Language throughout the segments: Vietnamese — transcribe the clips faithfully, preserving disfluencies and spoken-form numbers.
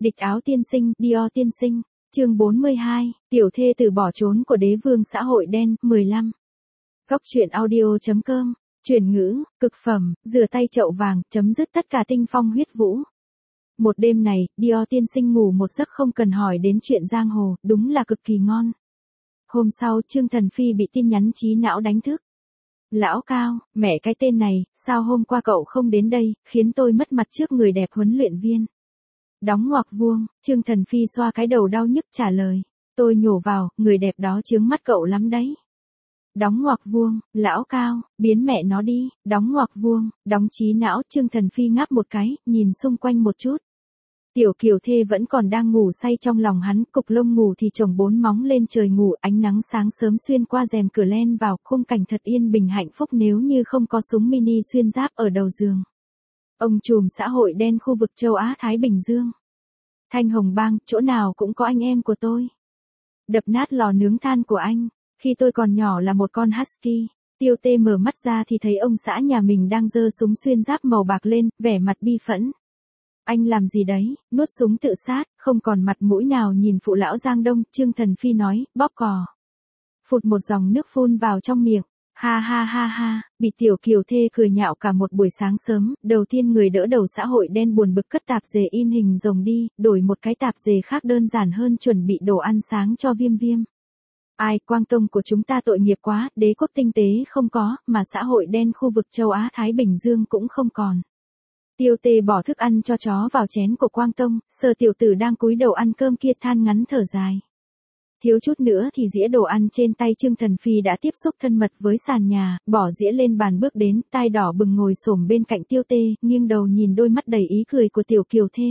Địch áo tiên sinh, Dior tiên sinh. Chương bốn mươi hai, tiểu thê tử bỏ trốn của đế vương xã hội đen, mười lăm. Góc truyện audio.com, chuyển ngữ, cực phẩm, rửa tay chậu vàng, chấm dứt tất cả tinh phong huyết vũ. Một đêm này, Dior tiên sinh ngủ một giấc không cần hỏi đến chuyện giang hồ, đúng là cực kỳ ngon. Hôm sau, Trương Thần Phi bị tin nhắn trí não đánh thức. Lão Cao, mẹ cái tên này, sao hôm qua cậu không đến đây, khiến tôi mất mặt trước người đẹp huấn luyện viên. Đóng ngoặc vuông, Trương Thần Phi xoa cái đầu đau nhức trả lời. Tôi nhổ vào, người đẹp đó chướng mắt cậu lắm đấy. Đóng ngoặc vuông, Lão Cao, biến mẹ nó đi, đóng ngoặc vuông, đóng trí não. Trương Thần Phi ngáp một cái, nhìn xung quanh một chút. Tiểu Kiều Thê vẫn còn đang ngủ say trong lòng hắn, cục lông ngủ thì chồng bốn móng lên trời ngủ, ánh nắng sáng sớm xuyên qua rèm cửa len vào, khung cảnh thật yên bình hạnh phúc nếu như không có súng mini xuyên giáp ở đầu giường. Ông trùm xã hội đen khu vực châu Á Thái Bình Dương. Thanh Hồng Bang, chỗ nào cũng có anh em của tôi. Đập nát lò nướng than của anh, khi tôi còn nhỏ là một con husky. Tiêu Tê mở mắt ra thì thấy ông xã nhà mình đang giơ súng xuyên giáp màu bạc lên, vẻ mặt bi phẫn. Anh làm gì đấy, nuốt súng tự sát, không còn mặt mũi nào nhìn phụ lão Giang Đông. Trương Thần Phi nói, bóp cò. Phụt một dòng nước phun vào trong miệng. Ha ha ha ha, bị Tiểu Kiều Thê cười nhạo cả một buổi sáng sớm. Đầu tiên người đỡ đầu xã hội đen buồn bực cất tạp dề in hình rồng đi, đổi một cái tạp dề khác đơn giản hơn, chuẩn bị đồ ăn sáng cho Viêm Viêm. Ai, Quang Tông của chúng ta tội nghiệp quá, đế quốc tinh tế không có, mà xã hội đen khu vực châu Á Thái Bình Dương cũng không còn. Tiêu Tê bỏ thức ăn cho chó vào chén của Quang Tông, Sở tiểu tử đang cúi đầu ăn cơm kia than ngắn thở dài. Thiếu chút nữa thì dĩa đồ ăn trên tay Trương Thần Phi đã tiếp xúc thân mật với sàn nhà, bỏ dĩa lên bàn bước đến, tai đỏ bừng ngồi xổm bên cạnh Tiêu Tê, nghiêng đầu nhìn đôi mắt đầy ý cười của Tiểu Kiều Thê.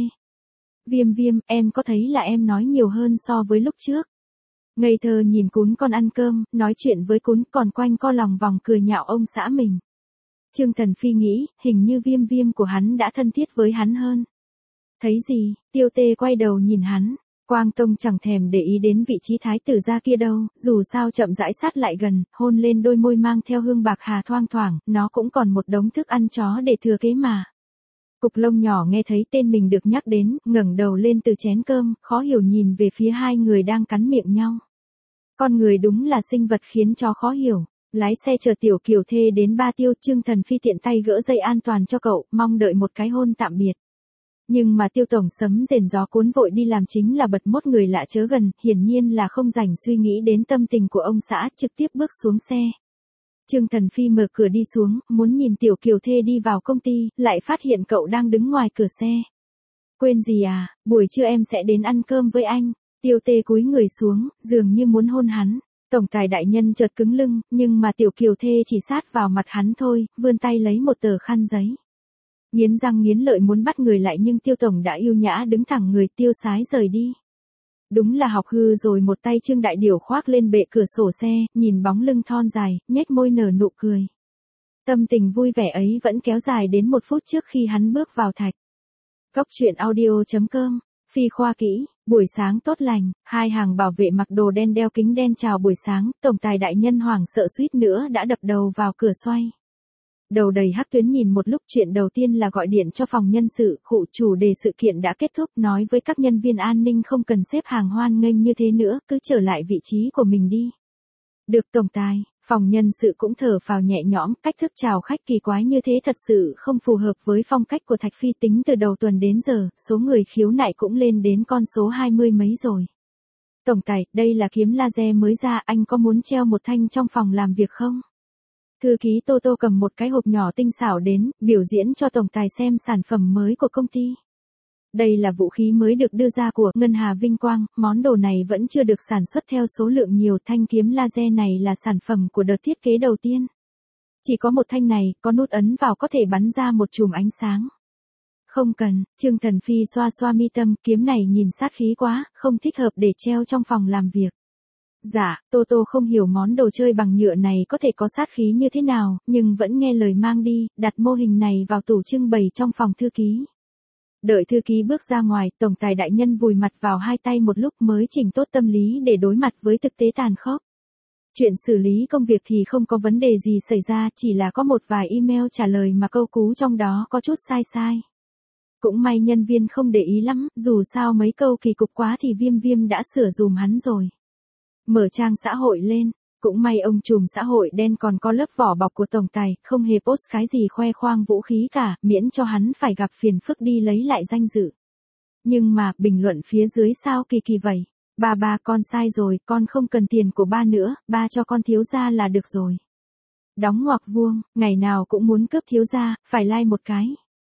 Viêm Viêm, em có thấy là em nói nhiều hơn so với lúc trước? Ngây thơ nhìn cún con ăn cơm, nói chuyện với cún còn quanh co lòng vòng cười nhạo ông xã mình. Trương Thần Phi nghĩ, hình như Viêm Viêm của hắn đã thân thiết với hắn hơn. Thấy gì, Tiêu Tê quay đầu nhìn hắn. Quang Tông chẳng thèm để ý đến vị trí thái tử gia kia đâu, dù sao chậm rãi sát lại gần, hôn lên đôi môi mang theo hương bạc hà thoang thoảng, nó cũng còn một đống thức ăn chó để thừa kế mà. Cục lông nhỏ nghe thấy tên mình được nhắc đến, ngẩng đầu lên từ chén cơm, khó hiểu nhìn về phía hai người đang cắn miệng nhau. Con người đúng là sinh vật khiến cho khó hiểu. Lái xe chờ Tiểu Kiều Thê đến Ba Tiêu. Trương Thần Phi tiện tay gỡ dây an toàn cho cậu, mong đợi một cái hôn tạm biệt. Nhưng mà Tiêu tổng sấm rền gió cuốn vội đi làm chính là bật mốt người lạ chớ gần, hiển nhiên là không rảnh suy nghĩ đến tâm tình của ông xã, trực tiếp bước xuống xe. Trương Thần Phi mở cửa đi xuống, muốn nhìn Tiểu Kiều Thê đi vào công ty, lại phát hiện cậu đang đứng ngoài cửa xe. Quên gì à, buổi trưa em sẽ đến ăn cơm với anh. Tiêu Tê cúi người xuống, dường như muốn hôn hắn. Tổng tài đại nhân chợt cứng lưng, nhưng mà Tiểu Kiều Thê chỉ sát vào mặt hắn thôi, vươn tay lấy một tờ khăn giấy. Nghiến răng nghiến lợi muốn bắt người lại nhưng Tiêu tổng đã yêu nhã đứng thẳng người, tiêu sái rời đi. Đúng là học hư rồi. Một tay Trương Đại Điểu khoác lên bệ cửa sổ xe, nhìn bóng lưng thon dài, nhếch môi nở nụ cười. Tâm tình vui vẻ ấy vẫn kéo dài đến một phút trước khi hắn bước vào thạch. Góc truyện audio.com, Phi Khoa Kỹ. Buổi sáng tốt lành, hai hàng bảo vệ mặc đồ đen đeo kính đen chào buổi sáng, tổng tài đại nhân hoảng sợ suýt nữa đã đập đầu vào cửa xoay. Đầu đầy hắc tuyến nhìn một lúc, chuyện đầu tiên là gọi điện cho phòng nhân sự, khụ chủ đề sự kiện đã kết thúc, nói với các nhân viên an ninh không cần xếp hàng hoan nghênh như thế nữa, cứ trở lại vị trí của mình đi. Được tổng tài, phòng nhân sự cũng thở phào nhẹ nhõm, cách thức chào khách kỳ quái như thế thật sự không phù hợp với phong cách của Thạch Phi. Tính từ đầu tuần đến giờ, số người khiếu nại cũng lên đến con số hai mươi mấy rồi. Tổng tài, đây là kiếm laser mới ra, anh có muốn treo một thanh trong phòng làm việc không? Thư ký Tô Tô cầm một cái hộp nhỏ tinh xảo đến, biểu diễn cho tổng tài xem sản phẩm mới của công ty. Đây là vũ khí mới được đưa ra của Ngân Hà Vinh Quang, món đồ này vẫn chưa được sản xuất theo số lượng nhiều. Thanh kiếm laser này là sản phẩm của đợt thiết kế đầu tiên. Chỉ có một thanh này, có nút ấn vào có thể bắn ra một chùm ánh sáng. Không cần, Trương Thần Phi xoa xoa mi tâm, kiếm này nhìn sát khí quá, không thích hợp để treo trong phòng làm việc. Dạ, Tô Tô không hiểu món đồ chơi bằng nhựa này có thể có sát khí như thế nào, nhưng vẫn nghe lời mang đi, đặt mô hình này vào tủ trưng bày trong phòng thư ký. Đợi thư ký bước ra ngoài, tổng tài đại nhân vùi mặt vào hai tay một lúc mới chỉnh tốt tâm lý để đối mặt với thực tế tàn khốc. Chuyện xử lý công việc thì không có vấn đề gì xảy ra, chỉ là có một vài email trả lời mà câu cú trong đó có chút sai sai. Cũng may nhân viên không để ý lắm, dù sao mấy câu kỳ cục quá thì Viêm Viêm đã sửa dùm hắn rồi. Mở trang xã hội lên, cũng may ông trùm xã hội đen còn có lớp vỏ bọc của tổng tài, không hề post cái gì khoe khoang vũ khí cả, miễn cho hắn phải gặp phiền phức đi lấy lại danh dự. Nhưng mà, bình luận phía dưới sao kỳ kỳ vậy? Ba ba con sai rồi, con không cần tiền của ba nữa, ba cho con thiếu gia là được rồi. Đóng ngoặc vuông, ngày nào cũng muốn cướp thiếu gia, phải like một cái.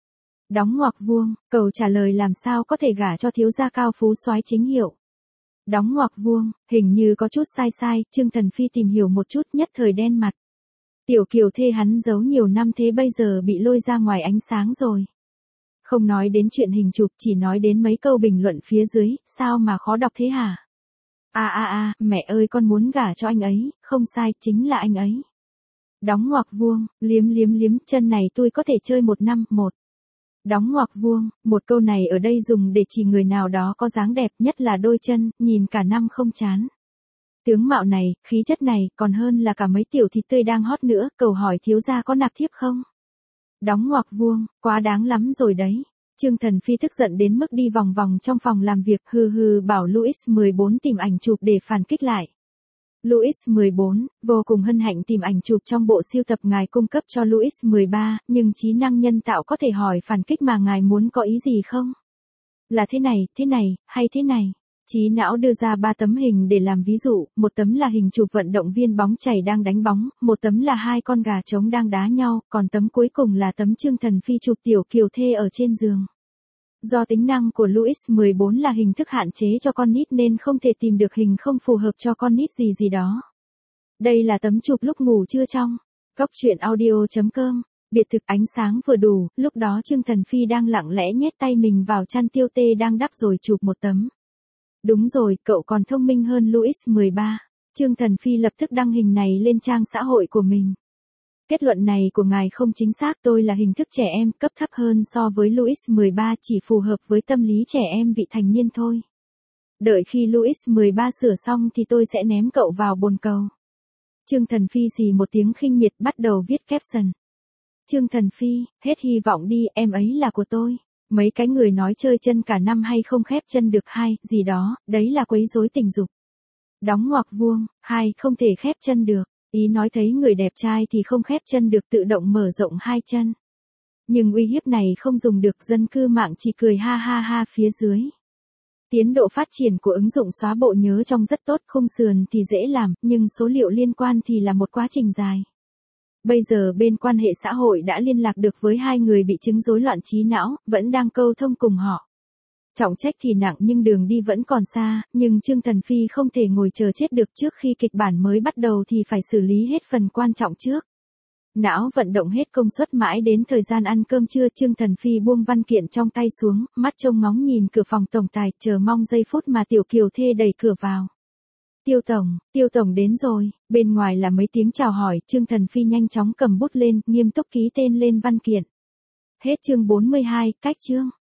Đóng ngoặc vuông, cầu trả lời làm sao có thể gả cho thiếu gia cao phú soái chính hiệu. Đóng ngoặc vuông, hình như có chút sai sai, Trương Thần Phi tìm hiểu một chút nhất thời đen mặt. Tiểu Kiều thê hắn giấu nhiều năm thế bây giờ bị lôi ra ngoài ánh sáng rồi. Không nói đến chuyện hình chụp, chỉ nói đến mấy câu bình luận phía dưới, sao mà khó đọc thế hả? À à à, mẹ ơi con muốn gả cho anh ấy, không sai, chính là anh ấy. Đóng ngoặc vuông, liếm liếm liếm, chân này tôi có thể chơi một năm, một. Đóng ngoặc vuông, một câu này ở đây dùng để chỉ người nào đó có dáng đẹp, nhất là đôi chân, nhìn cả năm không chán. Tướng mạo này, khí chất này, còn hơn là cả mấy tiểu thịt tươi đang hot nữa, cầu hỏi thiếu gia có nạp thiếp không? Đóng ngoặc vuông, quá đáng lắm rồi đấy. Trương Thần Phi tức giận đến mức đi vòng vòng trong phòng làm việc, hừ hừ bảo Louis mười bốn tìm ảnh chụp để phản kích lại. Louis mười bốn, vô cùng hân hạnh tìm ảnh chụp trong bộ sưu tập ngài cung cấp cho Louis mười ba, nhưng trí năng nhân tạo có thể hỏi phản kích mà ngài muốn có ý gì không? Là thế này, thế này, hay thế này? Trí não đưa ra ba tấm hình để làm ví dụ, một tấm là hình chụp vận động viên bóng chày đang đánh bóng, một tấm là hai con gà trống đang đá nhau, còn tấm cuối cùng là tấm Trương Thần Phi chụp tiểu Kiều thê ở trên giường. Do tính năng của Louis mười bốn là hình thức hạn chế cho con nít nên không thể tìm được hình không phù hợp cho con nít gì gì đó. Đây là tấm chụp lúc ngủ trưa trong Cóc truyện audio chấm com. Biệt thực ánh sáng vừa đủ, lúc đó Trương Thần Phi đang lặng lẽ nhét tay mình vào chăn Tiêu Tê đang đắp rồi chụp một tấm. Đúng rồi, cậu còn thông minh hơn Louis mười ba. Trương Thần Phi lập tức đăng hình này lên trang xã hội của mình. Kết luận này của ngài không chính xác, tôi là hình thức trẻ em, cấp thấp hơn so với Louis mười ba, chỉ phù hợp với tâm lý trẻ em vị thành niên thôi. Đợi khi Louis mười ba sửa xong thì tôi sẽ ném cậu vào bồn cầu. Trương Thần Phi xì một tiếng khinh miệt bắt đầu viết caption. Trương Thần Phi, hết hy vọng đi, em ấy là của tôi. Mấy cái người nói chơi chân cả năm hay không khép chân được hai, gì đó, đấy là quấy rối tình dục. Đóng ngoặc vuông, hai, không thể khép chân được. Ý nói thấy người đẹp trai thì không khép chân được tự động mở rộng hai chân. Nhưng uy hiếp này không dùng được, dân cư mạng chỉ cười ha ha ha phía dưới. Tiến độ phát triển của ứng dụng xóa bộ nhớ trong rất tốt, khung sườn thì dễ làm, nhưng số liệu liên quan thì là một quá trình dài. Bây giờ bên quan hệ xã hội đã liên lạc được với hai người bị chứng rối loạn trí não, vẫn đang câu thông cùng họ. Trọng trách thì nặng nhưng đường đi vẫn còn xa, nhưng Trương Thần Phi không thể ngồi chờ chết được, trước khi kịch bản mới bắt đầu thì phải xử lý hết phần quan trọng trước. Não vận động hết công suất mãi đến thời gian ăn cơm trưa, Trương Thần Phi buông văn kiện trong tay xuống, mắt trông ngóng nhìn cửa phòng tổng tài, chờ mong giây phút mà tiểu Kiều thê đẩy cửa vào. Tiêu tổng, Tiêu tổng đến rồi, bên ngoài là mấy tiếng chào hỏi, Trương Thần Phi nhanh chóng cầm bút lên, nghiêm túc ký tên lên văn kiện. Hết chương bốn mươi hai, cách chương.